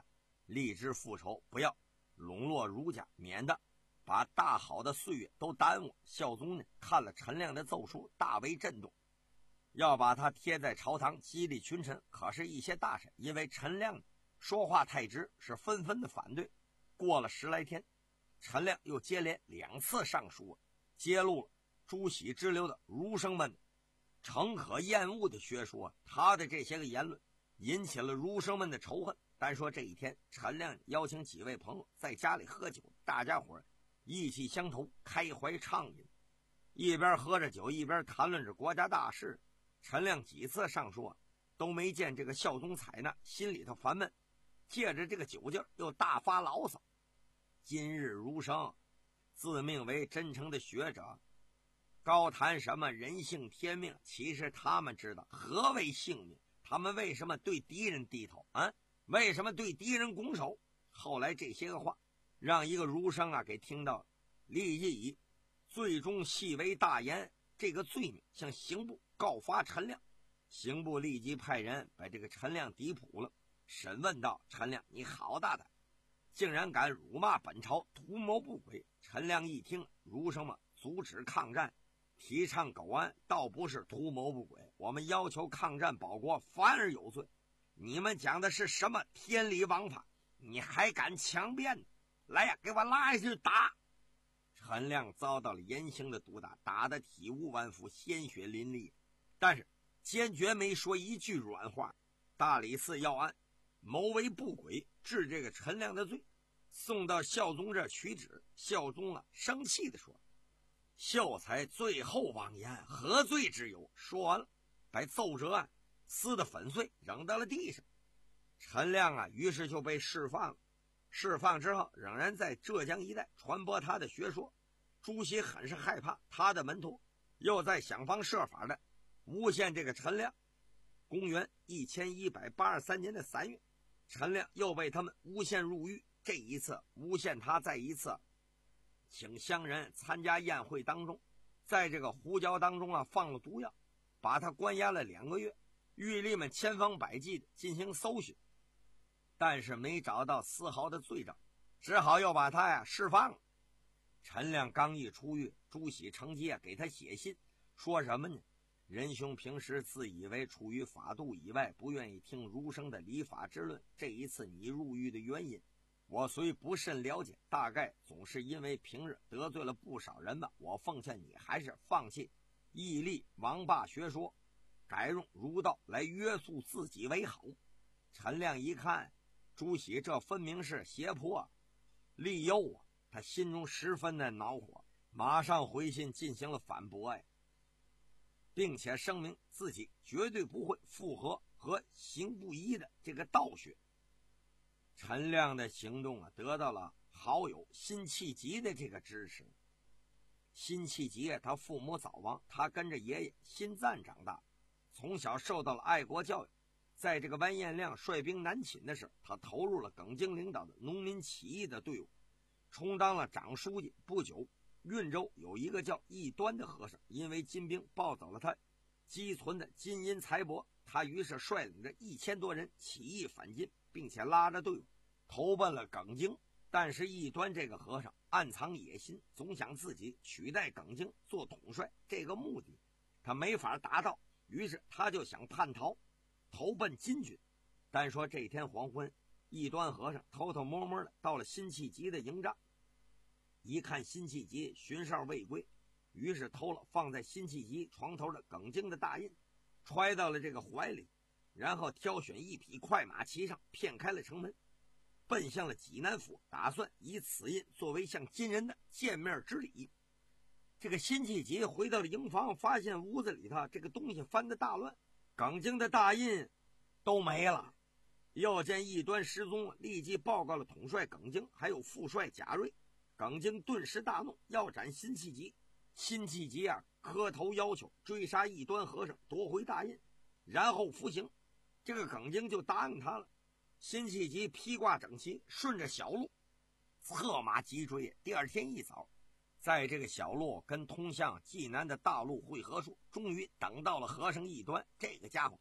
立志复仇，不要笼络儒家，免得把大好的岁月都耽误。孝宗呢，看了陈亮的奏书，大为震动，要把他贴在朝堂激励群臣。可是，一些大臣因为陈亮说话太直，是纷纷的反对。过了十来天，陈亮又接连两次上书，揭露了朱熹之流的儒生们诚可厌恶的学说。他的这些个言论引起了儒生们的仇恨。单说这一天，陈亮邀请几位朋友在家里喝酒，大家伙意气相投，开怀畅饮，一边喝着酒，一边谈论着国家大事。陈亮几次上书都没见这个孝宗采纳，心里头烦闷，借着这个酒劲又大发牢骚。今日儒生自命为真诚的学者，高谈什么人性天命，其实他们知道何为性命。他们为什么对敌人低头啊？为什么对敌人拱手？后来这些个话让一个儒生啊给听到了，立即以最终系为大言这个罪名向刑部告发陈亮。刑部立即派人把这个陈亮抵捕了，审问道：陈亮，你好大胆，竟然敢辱骂本朝，图谋不轨。陈亮一听，儒生们阻止抗战，提倡苟安，倒不是图谋不轨，我们要求抗战保国，反而有罪。你们讲的是什么天理王法？你还敢强辩呢？来呀，给我拉下去打！陈亮遭到了严刑的毒打，打得体无完肤，鲜血淋漓，但是坚决没说一句软话。大理寺要案，谋为不轨，治这个陈亮的罪，送到孝宗这取旨。孝宗啊，生气地说：秀才最后妄言，何罪之有？说完了，把奏折案撕得粉碎，扔到了地上。陈亮啊，于是就被释放了。释放之后，仍然在浙江一带传播他的学说。朱熹很是害怕，他的门徒又在想方设法的诬陷这个陈亮。公元一千一百八十三年的三月，陈亮又被他们诬陷入狱。这一次诬陷他再一次请乡人参加宴会当中，在这个胡椒当中啊放了毒药，把他关押了两个月。狱吏们千方百计的进行搜寻，但是没找到丝毫的罪证，只好又把他呀释放了。陈亮刚一出狱，朱熹乘机啊给他写信，说什么呢？仁兄平时自以为出于法度以外，不愿意听儒生的礼法之论。这一次你入狱的原因，我虽不甚了解，大概总是因为平日得罪了不少人吧。我奉劝你还是放弃义利王霸学说，改用儒道来约束自己为好。陈亮一看朱熹这分明是胁迫利诱啊，他心中十分的恼火，马上回信进行了反驳哎，并且声明自己绝对不会附和和行不一的这个道学。陈亮的行动啊，得到了好友辛弃疾的这个支持。辛弃疾他父母早亡，他跟着爷爷辛赞长大，从小受到了爱国教育。在这个完颜亮率兵南侵的时候，他投入了耿京领导的农民起义的队伍，充当了长书记。不久，运州有一个叫异端的和尚，因为金兵抱走了他积存的金银财帛，他于是率领着一千多人起义反金，并且拉着队伍投奔了耿京。但是异端这个和尚暗藏野心，总想自己取代耿京做统帅，这个目的他没法达到，于是他就想叛逃，投奔金军。但说这天黄昏，异端和尚偷偷摸摸的到了辛弃疾的营帐，一看辛弃疾巡哨未归，于是偷了放在辛弃疾床头的耿京的大印，揣到了这个怀里，然后挑选一匹快马骑上，骗开了城门，奔向了济南府，打算以此印作为向金人的见面之礼。这个辛弃疾回到了营房，发现屋子里头这个东西翻得大乱，耿京的大印都没了。又见异端失踪，立即报告了统帅耿京还有副帅贾瑞。耿京顿时大怒，要斩辛弃疾。辛弃疾啊磕头要求追杀异端和尚，夺回大印，然后服刑。这个耿京就答应他了。辛弃疾披挂整齐，顺着小路策马急追。第二天一早，在这个小路跟通向济南的大路汇合处，终于等到了和尚异端。这个家伙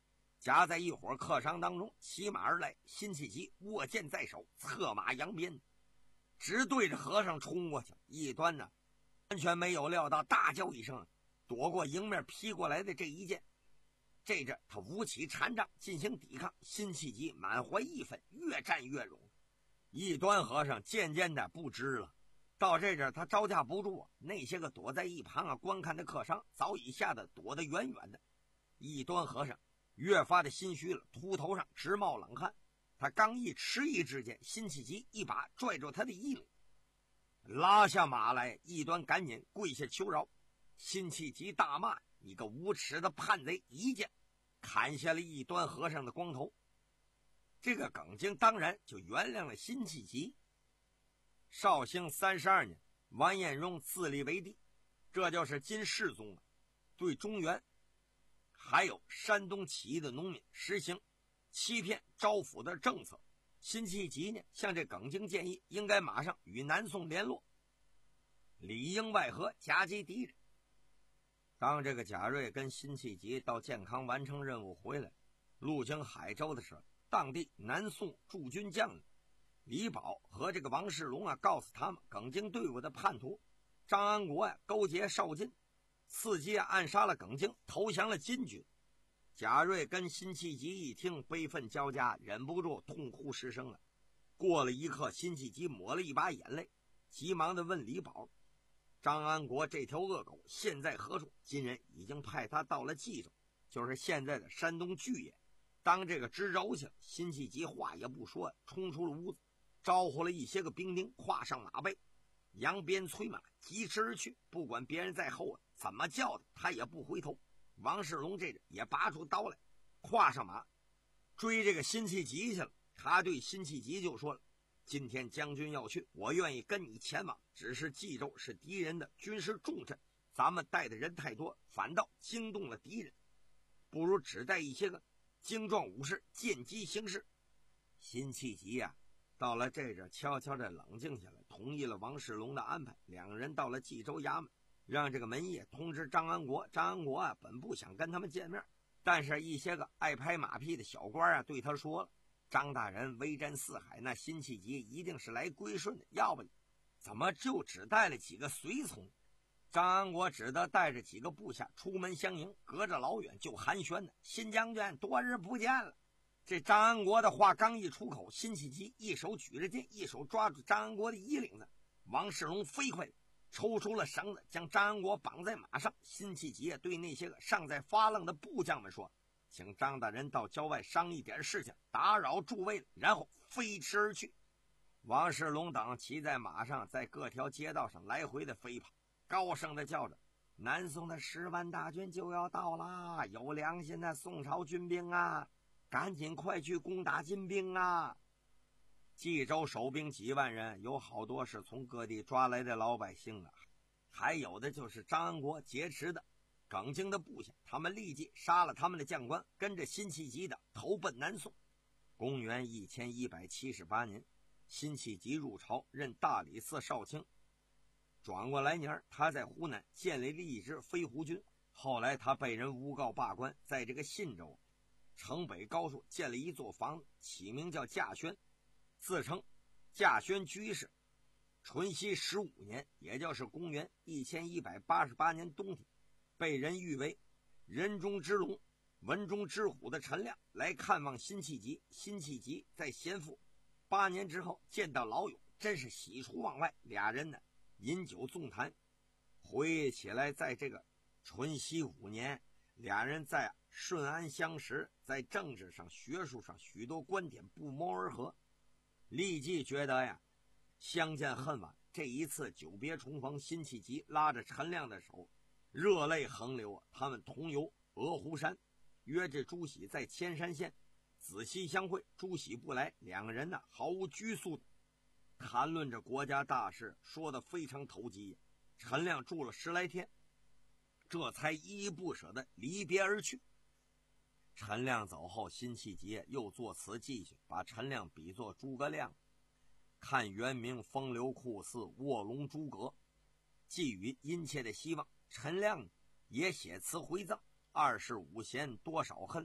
夹在一伙客商当中，骑马而来。辛弃疾握剑在手，策马扬鞭，直对着和尚冲过去。异端呢，完全没有料到，大叫一声，躲过迎面劈过来的这一剑。这阵他舞起禅杖进行抵抗。辛弃疾满怀义愤，越战越勇。异端和尚渐渐的不知了。到这阵他招架不住啊，那些个躲在一旁啊观看的客商早已吓得躲得远远的。异端和尚越发的心虚了，秃头上直冒冷汗。他刚一迟疑之间，辛弃疾一把拽住他的衣领，拉下马来。异端赶紧跪下求饶。辛弃疾大骂：“你个无耻的叛贼！”一剑砍下了异端和尚的光头。这个耿京当然就原谅了辛弃疾。绍兴三十二年，完颜荣自立为帝，这就是金世宗了。对中原还有山东起义的农民实行欺骗招抚的政策。辛弃疾呢，向这耿京建议应该马上与南宋联络，里应外合，夹击敌人。当这个贾瑞跟辛弃疾到建康完成任务回来，路经海州的时候，当地南宋驻军将领李宝和这个王世龙啊，告诉他们耿京队伍的叛徒张安国啊勾结邵进，伺机啊暗杀了耿京，投降了金军。贾瑞跟辛弃疾一听，悲愤交加，忍不住痛哭失声了。过了一刻，辛弃疾抹了一把眼泪，急忙地问李宝：“张安国这条恶狗现在何处？”金人已经派他到了冀州，就是现在的山东巨野，当这个知州去了。辛弃疾话也不说，冲出了屋子，招呼了一些个兵丁，跨上马背，扬鞭催马，疾驰而去。不管别人在后啊怎么叫的，他也不回头。王世龙这人也拔出刀来，跨上马追这个辛弃疾去了。他对辛弃疾就说了：“今天将军要去，我愿意跟你前往，只是冀州是敌人的军事重镇，咱们带的人太多，反倒惊动了敌人，不如只带一些个精壮武士见机行事。”辛弃疾呀、啊，到了这阵悄悄地冷静下来，同意了王世龙的安排。两个人到了冀州衙门，让这个门爷通知张安国。张安国啊，本不想跟他们见面，但是一些个爱拍马屁的小官啊，对他说了：“张大人威震四海，那辛弃疾一定是来归顺的，要不怎么就只带了几个随从？”张安国只得带着几个部下出门相迎，隔着老远就寒暄呢：“辛将军，多日不见了。”这张安国的话刚一出口，辛弃疾一手举着剑，一手抓住张安国的衣领子。王世龙飞快抽出了绳子，将张安国绑在马上。辛弃疾对那些个尚在发愣的部将们说：“请张大人到郊外商议点事情，打扰诸位了。”然后飞驰而去。王世龙等骑在马上，在各条街道上来回的飞跑，高声的叫着：“南宋的十万大军就要到啦！有良心的宋朝军兵啊，赶紧快去攻打金兵啊！”冀州守兵几万人，有好多是从各地抓来的老百姓啊，还有的就是张安国劫持的耿京的部下。他们立即杀了他们的将官，跟着辛弃疾的投奔南宋。公元一千一百七十八年，辛弃疾入朝，任大理寺少卿。转过来年，他在湖南建立了一支飞狐军。后来他被人诬告罢官，在这个信州城北高处建了一座房子，起名叫稼轩，自称稼轩居士。淳熙十五年，也就是公元一千一百八十八年冬天，被人誉为人中之龙、文中之虎的陈亮来看望辛弃疾。辛弃疾在闲赋八年之后见到老友，真是喜出望外。俩人呢饮酒纵谈，回忆起来，在这个淳熙五年，俩人在顺安相识，在政治上、学术上许多观点不谋而合，立即觉得呀，相见恨晚。这一次久别重逢，辛弃疾拉着陈亮的手，热泪横流啊！他们同游鹅湖山，约着朱喜在千山县仔细相会。朱喜不来，两个人呢毫无拘束的谈论着国家大事，说得非常投机。陈亮住了十来天，这才依依不舍的离别而去。陈亮走后，辛弃疾又作词记去，把陈亮比作诸葛亮，看原名风流酷似卧龙诸葛，寄予殷切的希望。陈亮也写词回赠：二十五弦多少恨，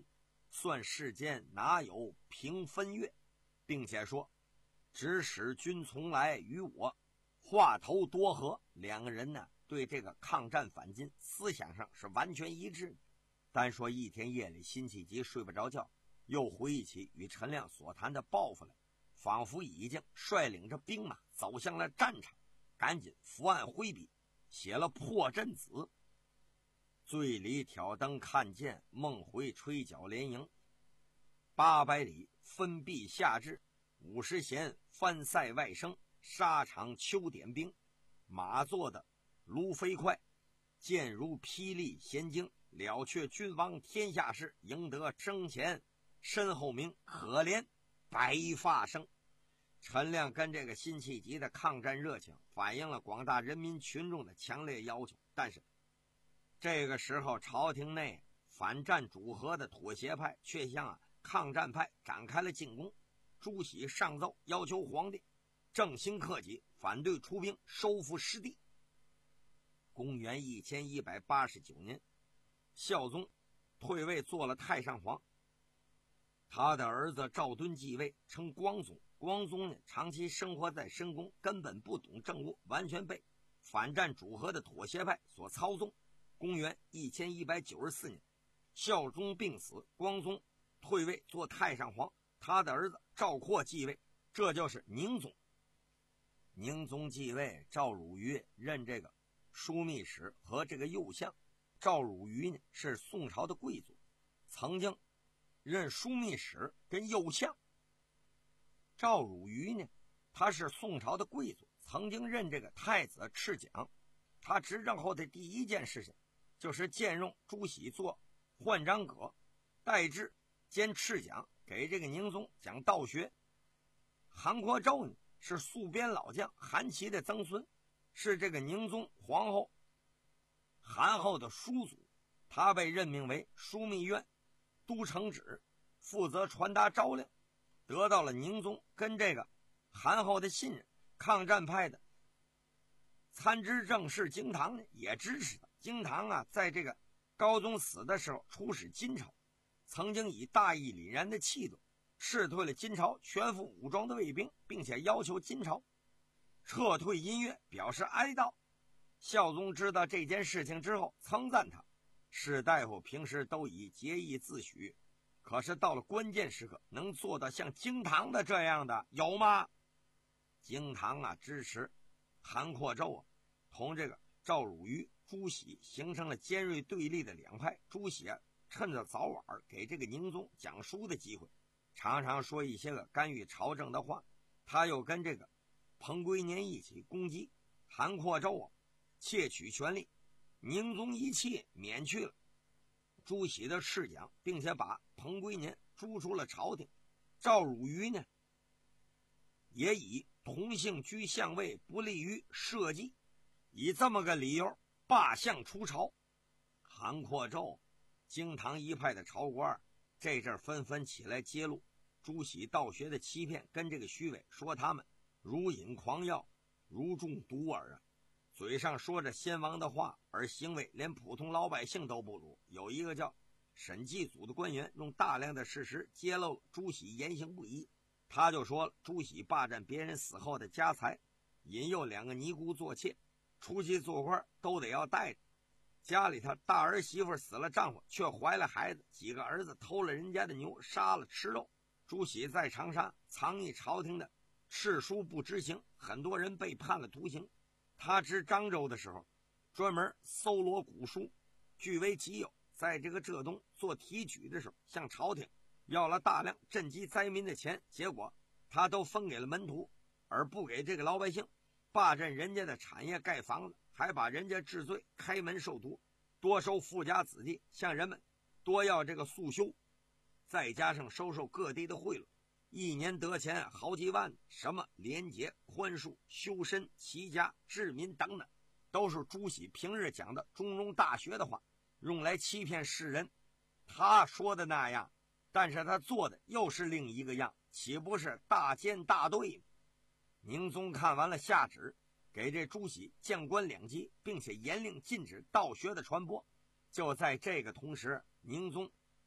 算世间哪有平分月，并且说只使君从来与我话头多和。两个人呢对这个抗战反金思想上是完全一致。单说一天夜里，辛弃疾睡不着觉，又回忆起与陈亮所谈的报复来，仿佛已经率领着兵马走向了战场，赶紧伏案挥笔，写了破阵子。醉里挑灯看剑，梦回吹角连营。八百里分壁下至，五十弦翻塞外声。沙场秋点兵，马做的卢飞快，箭如霹雳弦惊。了却君王天下事，赢得生前身后名，可怜白发生。陈亮跟这个辛弃疾的抗战热情反映了广大人民群众的强烈要求，但是这个时候朝廷内反战主和的妥协派却向啊抗战派展开了进攻。朱熹上奏要求皇帝正兴克己，反对出兵收复失地。公元一千一百八十九年，孝宗退位做了太上皇，他的儿子赵敦继位称光宗。光宗呢长期生活在深宫，根本不懂政务，完全被反战主和的妥协派所操纵。公元一千一百九十四年，孝宗病死，光宗退位做太上皇，他的儿子赵括继位，这就是宁宗。宁宗继位，赵汝愚任这个枢密使和这个右相。赵汝愚呢是宋朝的贵族，曾经任枢密使跟右相。赵汝愚呢他是宋朝的贵族，曾经任这个太子赤讲。他执政后的第一件事情就是荐用朱熹做焕章阁，代制兼赤讲，给这个宁宗讲道学。韩国胄呢是宿边老将韩琦的曾孙，是这个宁宗皇后韩后的叔祖。他被任命为枢密院都承旨，负责传达诏令，得到了宁宗跟这个韩后的信任。抗战派的参知政事经堂呢也支持他。经堂啊在这个高宗死的时候出使金朝，曾经以大义凛然的气度斥退了金朝全副武装的卫兵，并且要求金朝撤退音乐，表示哀悼。孝宗知道这件事情之后称赞他，士大夫平时都以节义自诩，可是到了关键时刻能做到像经堂的这样的有吗？经堂啊支持韩括胄啊同这个赵汝愚、朱熹形成了尖锐对立的两派。朱熹啊趁着早晚给这个宁宗讲书的机会，常常说一些个干预朝政的话。他又跟这个彭归年一起攻击韩括胄啊，窃取权力。宁宗一气免去了朱熹的侍讲，并且把彭归年逐出了朝廷。赵汝愚呢也以同姓居相位不利于社稷，以这么个理由罢相出朝。韩括胄经堂一派的朝官这阵纷纷起来揭露朱熹道学的欺骗跟这个虚伪，说他们如饮狂药，如中毒饵啊，嘴上说着先王的话，而行为连普通老百姓都不如。有一个叫审计组的官员用大量的事实揭露了朱熹言行不一。他就说了，朱熹霸占别人死后的家财，引诱两个尼姑做妾，出去做官都得要带着。家里头大儿媳妇死了丈夫，却怀了孩子，几个儿子偷了人家的牛，杀了吃肉。朱熹在长沙藏匿朝廷的敕书不执行，很多人被判了徒刑。他知漳州的时候专门搜罗古书据为己有，在这个浙东做提举的时候向朝廷要了大量赈济灾民的钱，结果他都分给了门徒，而不给这个老百姓，霸占人家的产业盖房子，还把人家治罪开门授徒，多收富家子弟，向人们多要这个速修，再加上收受各地的贿赂，一年得钱好几万，什么廉洁、宽恕、修身、齐家、治民等等，都是朱熹平日讲的中庸大学的话，用来欺骗世人。他说的那样，但是他做的又是另一个样，岂不是大奸大对吗？宁宗看完了下旨，给这朱熹降官两级，并且严令禁止道学的传播。就在这个同时，宁宗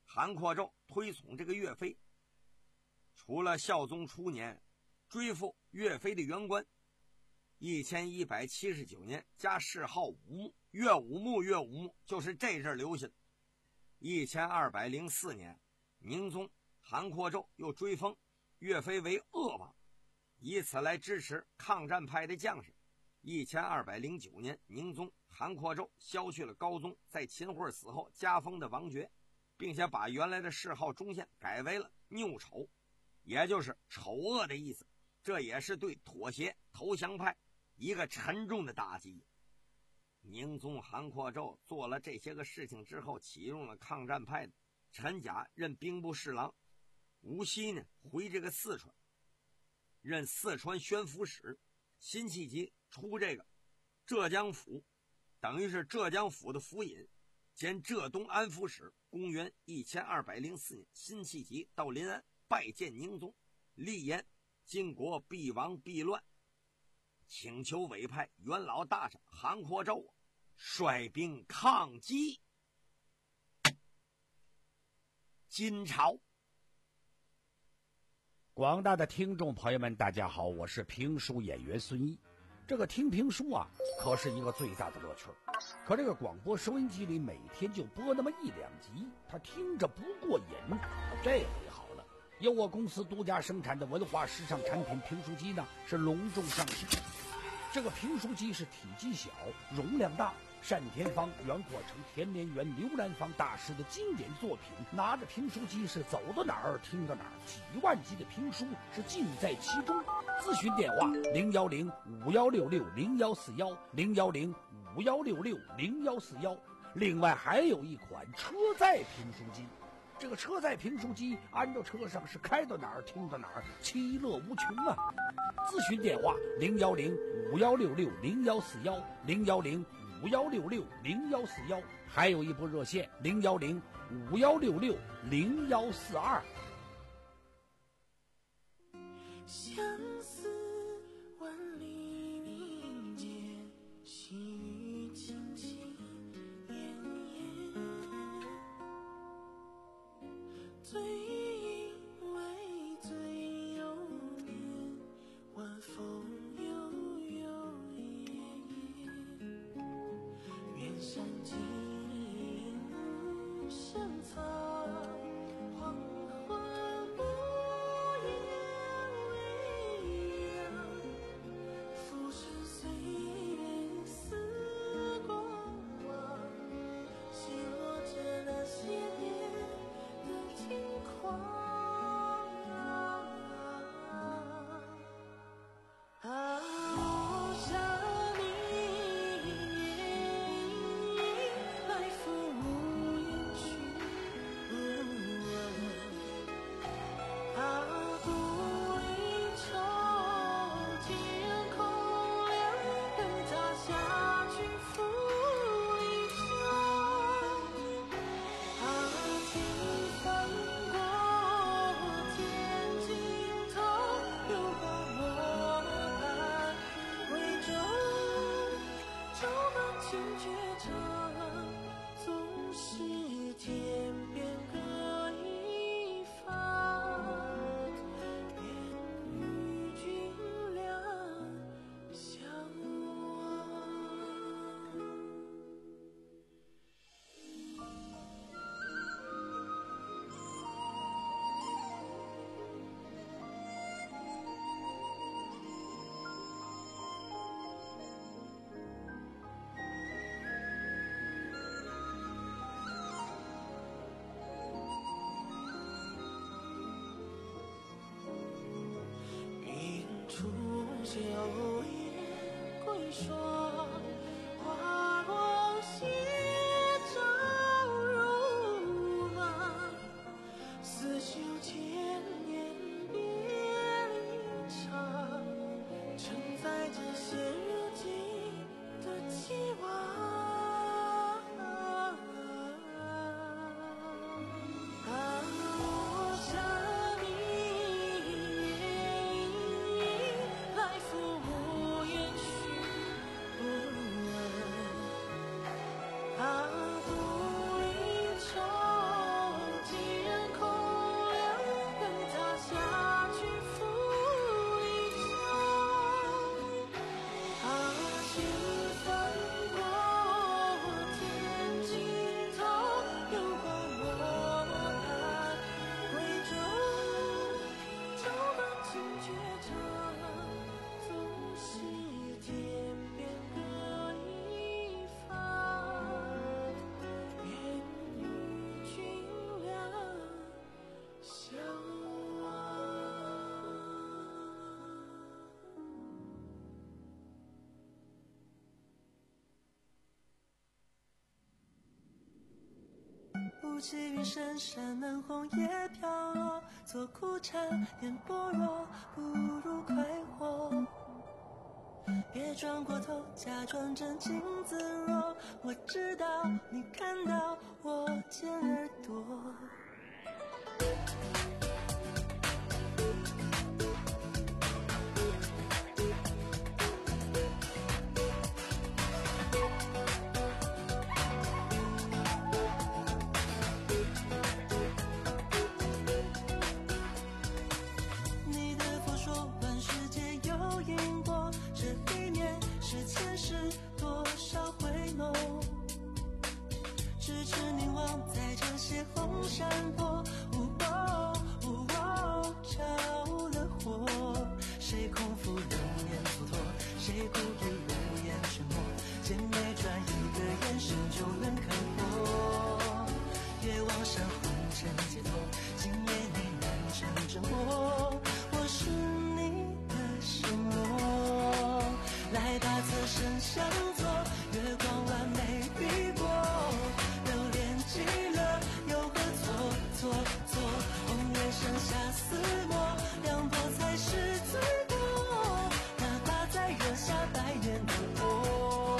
韩阔胄推崇这个岳飞，除了孝宗初年追复岳飞的原官，一千一百七十九年加谥号武穆，岳武穆岳武穆就是这阵留下的。一千二百零四年，宁宗韩阔胄又追封岳飞为鄂王，以此来支持抗战派的将士。一千二百零九年，宁宗韩阔胄削去了高宗在秦桧死后加封的王爵，并且把原来的谥号忠宪改为了拗丑，也就是丑恶的意思。这也是对妥协投降派一个沉重的打击。宁宗韩阔胄做了这些个事情之后，启用了抗战派的陈甲任兵部侍郎，吴锡呢回这个四川任四川宣抚使，辛弃疾出这个浙江府，等于是浙江府的府尹兼浙东安抚使。公元一千二百零四年，辛弃疾到临安拜见宁宗，立言晋国必亡必乱，请求委派元老大臣韩阔胄率兵抗击金朝。 广大的听众朋友们，大家好，我是评书演员孙一。这个听评书啊，可是一个最大的乐趣。可这个广播收音机里每天就播那么一两集，他听着不过瘾。这回好了，由我公司独家生产的文化时尚产品评书机呢，是隆重上市。这个评书机是体积小，容量大，单田芳、袁阔成、田连元、刘兰芳大师的经典作品，拿着评书机是走到哪儿听到哪儿，几万集的评书是尽在其中。咨询电话零幺零五幺六六零幺四幺零幺零五幺六六零幺四幺。另外还有一款车载评书机，这个车载评书机安到车上是开到哪儿听到哪儿，其乐无穷啊！咨询电话零幺零五幺六六零幺四幺零幺零五幺六六零幺四幺，还有一部热线零幺零五幺六六零幺四二。 相思万里凝结，细雨轻轻绵延，醉意为醉又眠，晚风悠悠夜夜，远山尽深藏，黄昏不言微凉，浮世岁月似过往，心落着那些年的轻狂啊，我想你来赴无言去，啊独一愁天空亮，等他下去抚一场，啊情翻过天尽头，流过我来回中，走满情绝唱，总是天边各一方，愿与君两相望。明烛酒夜归霜，花光斜照如麻，似绣千年别离长，承载着现如今的期望。啊，我想你来赴无言去， 起云深山南红叶飘落，做苦缠变般若，不如快活。别转过头，假装镇静自若。我知道你看到我尖耳朵。你的佛说万世间有因果，这里面是前世多少回眸，咫尺凝望在这些红山坡，呜哦呜哦着了火。谁空腹流言蹉跎，谁故意无言沉默，姐妹转一个眼神就能看破。月望山红尘街头，今夜你难成正果。我是你的心魔，来吧侧身相坐，月光完美避过。留恋极了又何错错错，红叶剩下撕磨，两拨才是最多，哪怕再惹下百年的火。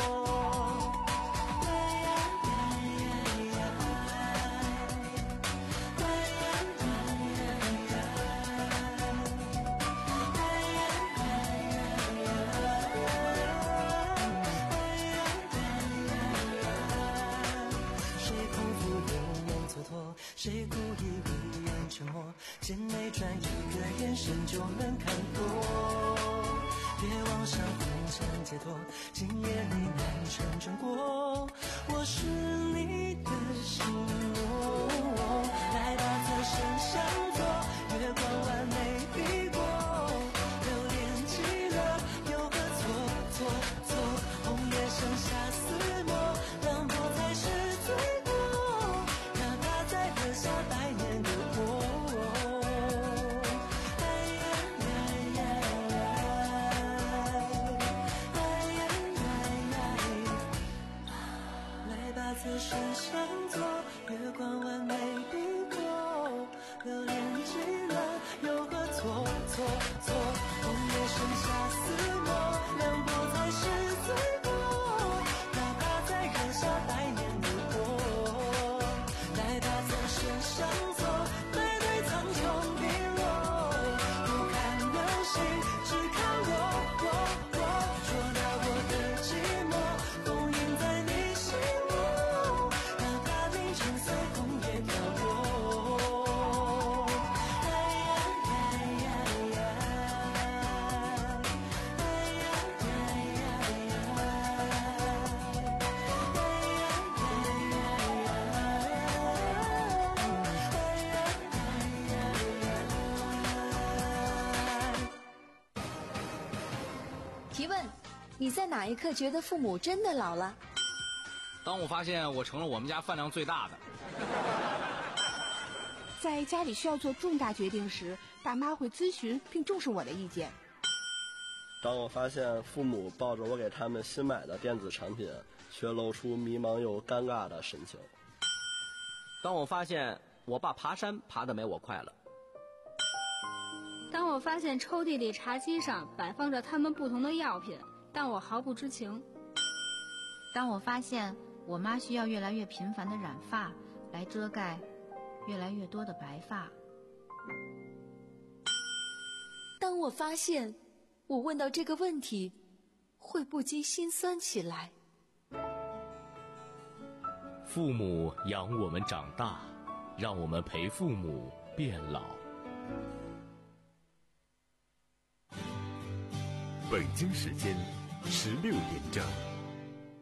谁故意无言沉默，姐妹转一个眼神就能看破。别望上红尘解脱，今夜你难成正果。我是你的心魔，来吧侧身相坐，月光完美避过。留恋极了又何错错错，红叶剩下撕磨，两拨才是最多，哪怕再惹下百年的火。来吧侧身相坐，月光完美避过。留恋极了又何错错错，红叶剩下撕磨，两拨才是最多，哪怕再惹下百年的火。来吧侧身相坐，对对苍穹碧落，不看流星，只看我我我，捉拿我的寂寞，封印在你心窝，哪怕凌晨随红叶飘落。 提问：你在哪一刻觉得父母真的老了？ 当我发现我成了我们家饭量最大的。 在家里需要做重大决定时，爸妈会咨询并重视我的意见。 当我发现父母抱着我给他们新买的电子产品，却露出迷茫又尴尬的神情。 当我发现我爸爬山爬得没我快了。 当我发现抽屉里茶几上摆放着他们不同的药品，但我毫不知情。 当我发现我妈需要越来越频繁的染发来遮盖越来越多的白发。 当我发现我问到这个问题会不禁心酸起来。 父母养我们长大，让我们陪父母变老。北京时间十六点整。